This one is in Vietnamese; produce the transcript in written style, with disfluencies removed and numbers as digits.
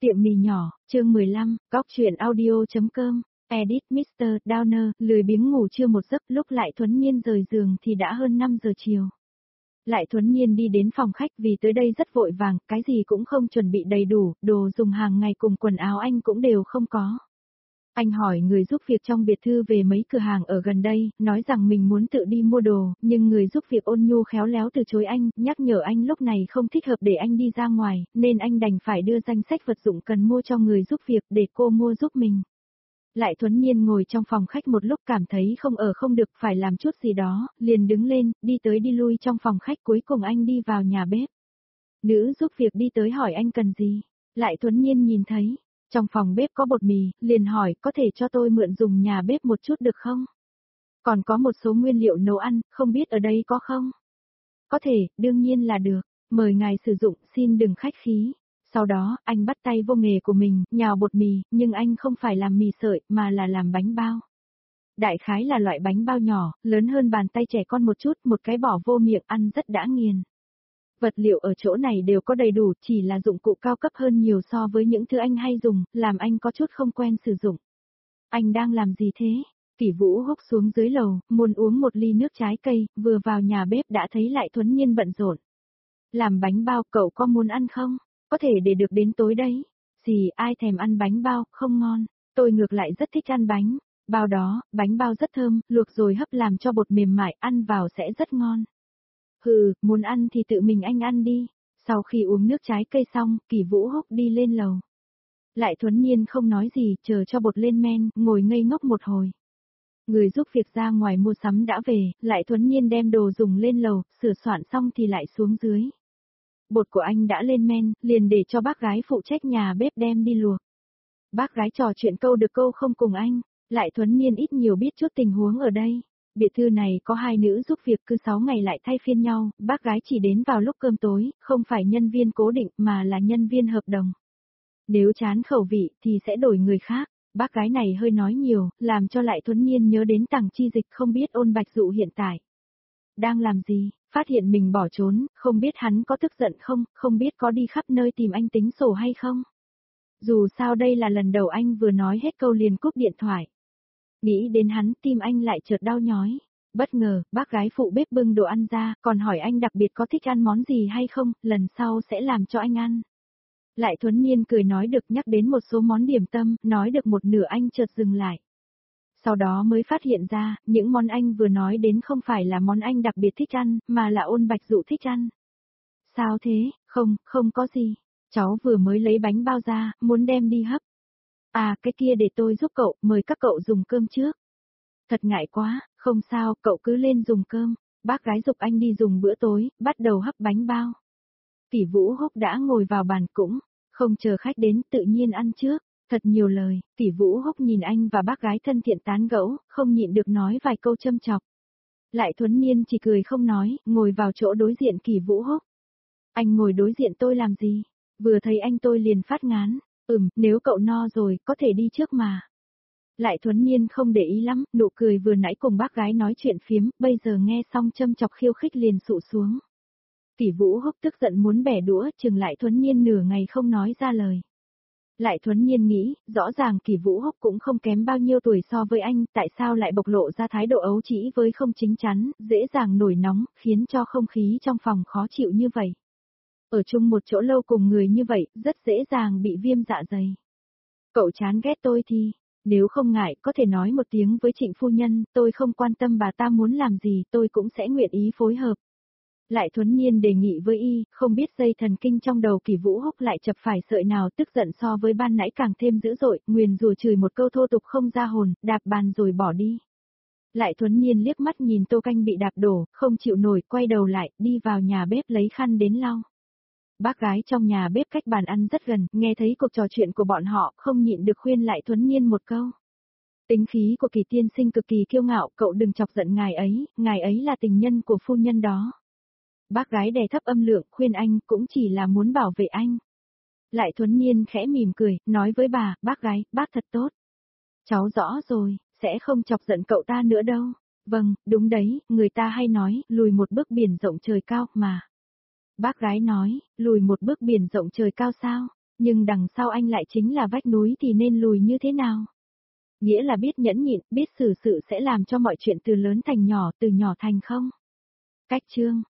Tiệm mì nhỏ, chương 15, góc chuyện audio.com, edit Mr. Downer, lười biếng ngủ trưa một giấc lúc Lại Thuấn Nhiên rời giường thì đã hơn 5 giờ chiều. Lại Thuấn Nhiên đi đến phòng khách vì tới đây rất vội vàng, cái gì cũng không chuẩn bị đầy đủ, đồ dùng hàng ngày cùng quần áo anh cũng đều không có. Anh hỏi người giúp việc trong biệt thư về mấy cửa hàng ở gần đây, nói rằng mình muốn tự đi mua đồ, nhưng người giúp việc ôn nhu khéo léo từ chối anh, nhắc nhở anh lúc này không thích hợp để anh đi ra ngoài, nên anh đành phải đưa danh sách vật dụng cần mua cho người giúp việc để cô mua giúp mình. Lại Thuấn Nhiên ngồi trong phòng khách một lúc cảm thấy không ở không được phải làm chút gì đó, liền đứng lên, đi tới đi lui trong phòng khách cuối cùng anh đi vào nhà bếp. Nữ giúp việc đi tới hỏi anh cần gì, Lại Thuấn Nhiên nhìn thấy. Trong phòng bếp có bột mì, liền hỏi có thể cho tôi mượn dùng nhà bếp một chút được không? Còn có một số nguyên liệu nấu ăn, không biết ở đây có không? Có thể, đương nhiên là được, mời ngài sử dụng, xin đừng khách khí. Sau đó, anh bắt tay vô nghề của mình, nhào bột mì, nhưng anh không phải làm mì sợi, mà là làm bánh bao. Đại khái là loại bánh bao nhỏ, lớn hơn bàn tay trẻ con một chút, một cái bỏ vô miệng ăn rất đã nghiền. Vật liệu ở chỗ này đều có đầy đủ, chỉ là dụng cụ cao cấp hơn nhiều so với những thứ anh hay dùng, làm anh có chút không quen sử dụng. Anh đang làm gì thế? Kỷ Vũ húc xuống dưới lầu, muốn uống một ly nước trái cây, vừa vào nhà bếp đã thấy Lại Thuấn Nhiên bận rộn. Làm bánh bao, cậu có muốn ăn không? Có thể để được đến tối đấy. Gì, ai thèm ăn bánh bao, không ngon. Tôi ngược lại rất thích ăn bánh bao đó, bánh bao rất thơm, luộc rồi hấp làm cho bột mềm mại, ăn vào sẽ rất ngon. Muốn ăn thì tự mình anh ăn đi. Sau khi uống nước trái cây xong, Kỷ Vũ húc đi lên lầu. Lại Thuấn Nhiên không nói gì, chờ cho bột lên men, ngồi ngây ngốc một hồi. Người giúp việc ra ngoài mua sắm đã về, Lại Thuấn Nhiên đem đồ dùng lên lầu, sửa soạn xong thì lại xuống dưới. Bột của anh đã lên men, liền để cho bác gái phụ trách nhà bếp đem đi luộc. Bác gái trò chuyện câu được câu không cùng anh, Lại Thuấn Nhiên ít nhiều biết chút tình huống ở đây. Biệt thư này có 2 nữ giúp việc cứ 6 ngày lại thay phiên nhau, bác gái chỉ đến vào lúc cơm tối, không phải nhân viên cố định mà là nhân viên hợp đồng. Nếu chán khẩu vị thì sẽ đổi người khác, bác gái này hơi nói nhiều, làm cho Lại Thuấn Nhiên nhớ đến Tằng Chi Dịch không biết Ôn Bạch Dụ hiện tại đang làm gì, phát hiện mình bỏ trốn, không biết hắn có tức giận không, không biết có đi khắp nơi tìm anh tính sổ hay không. Dù sao đây là lần đầu anh vừa nói hết câu liền cúp điện thoại. Nghĩ đến hắn, tim anh lại chợt đau nhói. Bất ngờ, bác gái phụ bếp bưng đồ ăn ra, còn hỏi anh đặc biệt có thích ăn món gì hay không, lần sau sẽ làm cho anh ăn. Lại Thuấn Nhiên cười nói được, nhắc đến một số món điểm tâm, nói được một nửa anh chợt dừng lại. Sau đó mới phát hiện ra, những món anh vừa nói đến không phải là món anh đặc biệt thích ăn, mà là Ôn Bạch Dụ thích ăn. Sao thế, không có gì. Cháu vừa mới lấy bánh bao ra, muốn đem đi hấp. À, cái kia để tôi giúp cậu, mời các cậu dùng cơm trước. Thật ngại quá, không sao, cậu cứ lên dùng cơm. Bác gái giục anh đi dùng bữa tối, bắt đầu hấp bánh bao. Kỷ Vũ húc đã ngồi vào bàn cũng, không chờ khách đến, tự nhiên ăn trước. Thật nhiều lời, Kỷ Vũ húc nhìn anh và bác gái thân thiện tán gẫu, không nhịn được nói vài câu châm chọc. Lại Thuấn Nhiên chỉ cười không nói, ngồi vào chỗ đối diện Kỷ Vũ húc. Anh ngồi đối diện tôi làm gì? Vừa thấy anh tôi liền phát ngán. Nếu cậu no rồi, có thể đi trước mà. Lại Thuấn Nhiên không để ý lắm, nụ cười vừa nãy cùng bác gái nói chuyện phiếm, bây giờ nghe xong châm chọc khiêu khích liền sụ xuống. Kỷ Vũ húc tức giận muốn bẻ đũa, chừng Lại Thuấn Nhiên nửa ngày không nói ra lời. Lại Thuấn Nhiên nghĩ, rõ ràng Kỷ Vũ húc cũng không kém bao nhiêu tuổi so với anh, tại sao lại bộc lộ ra thái độ ấu trĩ với không chính chắn, dễ dàng nổi nóng, khiến cho không khí trong phòng khó chịu như vậy. Ở chung một chỗ lâu cùng người như vậy, rất dễ dàng bị viêm dạ dày. Cậu chán ghét tôi thì, nếu không ngại, có thể nói một tiếng với Trịnh phu nhân, tôi không quan tâm bà ta muốn làm gì, tôi cũng sẽ nguyện ý phối hợp. Lại Thuấn Nhiên đề nghị với y, không biết dây thần kinh trong đầu Kỷ Vũ húc lại chập phải sợi nào, tức giận so với ban nãy càng thêm dữ dội, nguyền rủa chửi một câu thô tục không ra hồn, đạp bàn rồi bỏ đi. Lại Thuấn Nhiên liếc mắt nhìn tô canh bị đạp đổ, không chịu nổi, quay đầu lại, đi vào nhà bếp lấy khăn đến lau. Bác gái trong nhà bếp cách bàn ăn rất gần, nghe thấy cuộc trò chuyện của bọn họ, không nhịn được khuyên Lại Thuấn Nhiên một câu. Tính khí của Kỳ tiên sinh cực kỳ kiêu ngạo, cậu đừng chọc giận ngài ấy là tình nhân của phu nhân đó. Bác gái đè thấp âm lượng, khuyên anh, cũng chỉ là muốn bảo vệ anh. Lại Thuấn Nhiên khẽ mỉm cười, nói với bà, bác gái, bác thật tốt. Cháu rõ rồi, sẽ không chọc giận cậu ta nữa đâu. Vâng, đúng đấy, người ta hay nói, lùi một bước biển rộng trời cao, mà. Bác gái nói, lùi một bước biển rộng trời cao sao? Nhưng đằng sau anh lại chính là vách núi thì nên lùi như thế nào? Nghĩa là biết nhẫn nhịn, biết xử sự sẽ làm cho mọi chuyện từ lớn thành nhỏ, từ nhỏ thành không? Cách chương